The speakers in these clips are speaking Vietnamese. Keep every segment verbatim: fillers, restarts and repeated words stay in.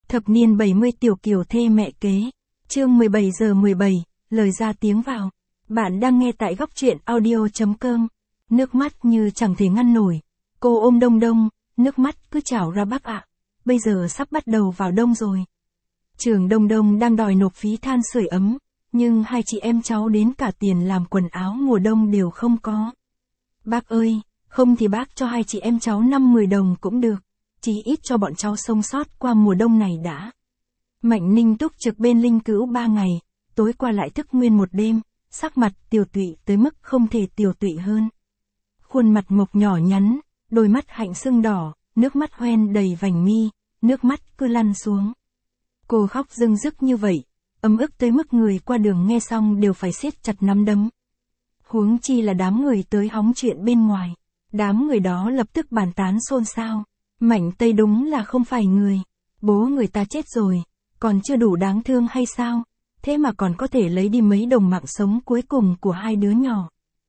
Thập niên bảy mươi tiểu kiều thê mẹ kế. Chương mười bảy giờ mười bảy, lời ra tiếng vào. Bạn đang nghe tại góc truyện audio chấm com. Nước mắt như chẳng thể ngăn nổi. Cô ôm Đông Đông, nước mắt cứ trào ra bác ạ. Bây giờ sắp bắt đầu vào đông rồi. Trường Đông Đông đang đòi nộp phí than sưởi ấm, nhưng hai chị em cháu đến cả tiền làm quần áo mùa đông đều không có. Bác ơi, không thì bác cho hai chị em cháu năm mười đồng cũng được, chỉ ít cho bọn cháu sống sót qua mùa đông này đã. Mạnh Ninh túc trực bên Linh Cữu ba ngày, tối qua lại thức nguyên một đêm, sắc mặt tiều tụy tới mức không thể tiều tụy hơn. Khuôn mặt mộc nhỏ nhắn, đôi mắt hạnh sưng đỏ, nước mắt hoen đầy vành mi, nước mắt cứ lăn xuống. Cô khóc rưng rức như vậy, ấm ức tới mức người qua đường nghe xong đều phải siết chặt nắm đấm. Huống chi là đám người tới hóng chuyện bên ngoài. Đám người đó lập tức bàn tán xôn xao. Mạnh Tây đúng là không phải người. Bố người ta chết rồi, còn chưa đủ đáng thương hay sao? Thế mà còn có thể lấy đi mấy đồng mạng sống cuối cùng của hai đứa nhỏ.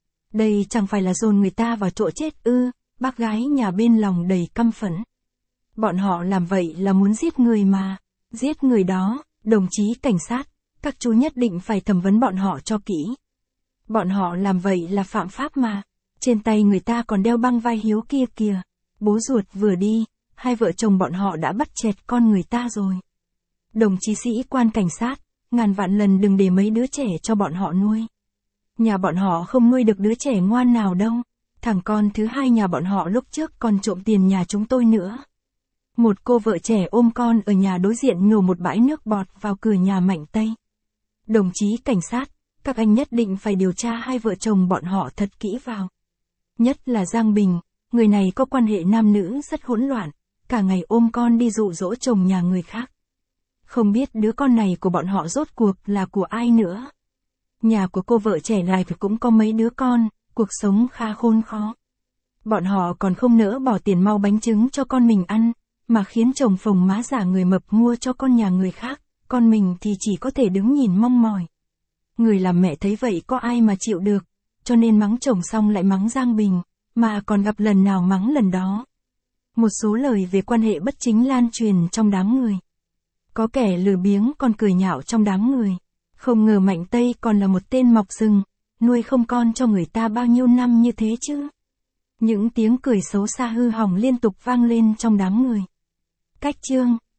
Đây chẳng phải là dồn người ta vào chỗ chết ư? Bác gái nhà bên lòng đầy căm phẫn. Bọn họ làm vậy là muốn giết người mà. Giết người đó, đồng chí cảnh sát, các chú nhất định phải thẩm vấn bọn họ cho kỹ. Bọn họ làm vậy là phạm pháp mà. Trên tay người ta còn đeo băng vai hiếu kia kìa. Bố ruột vừa đi, hai vợ chồng bọn họ đã bắt chẹt con người ta rồi. Đồng chí sĩ quan cảnh sát, ngàn vạn lần đừng để mấy đứa trẻ cho bọn họ nuôi. Nhà bọn họ không nuôi được đứa trẻ ngoan nào đâu. Thằng con thứ hai nhà bọn họ lúc trước còn trộm tiền nhà chúng tôi nữa. Một cô vợ trẻ ôm con ở nhà đối diện nhổ một bãi nước bọt vào cửa nhà Mạnh Tây. Đồng chí cảnh sát, các anh nhất định phải điều tra hai vợ chồng bọn họ thật kỹ vào. Nhất là Giang Bình, người này có quan hệ nam nữ rất hỗn loạn, cả ngày ôm con đi dụ dỗ chồng nhà người khác. Không biết đứa con này của bọn họ rốt cuộc là của ai nữa. Nhà của cô vợ trẻ này thì cũng có mấy đứa con, cuộc sống khá khôn khó. Bọn họ còn không nỡ bỏ tiền mau bánh trứng cho con mình ăn, mà khiến chồng phồng má giả người mập mua cho con nhà người khác, con mình thì chỉ có thể đứng nhìn mong mỏi. Người làm mẹ thấy vậy có ai mà chịu được, cho nên mắng chồng xong lại mắng Giang Bình, mà còn gặp lần nào mắng lần đó. Một số lời về quan hệ bất chính lan truyền trong đám người. Có kẻ lười biếng còn cười nhạo trong đám người. Không ngờ Mạnh Tây còn là một tên mọc rừng, nuôi không con cho người ta bao nhiêu năm như thế chứ. Những tiếng cười xấu xa hư hỏng liên tục vang lên trong đám người. Cách chương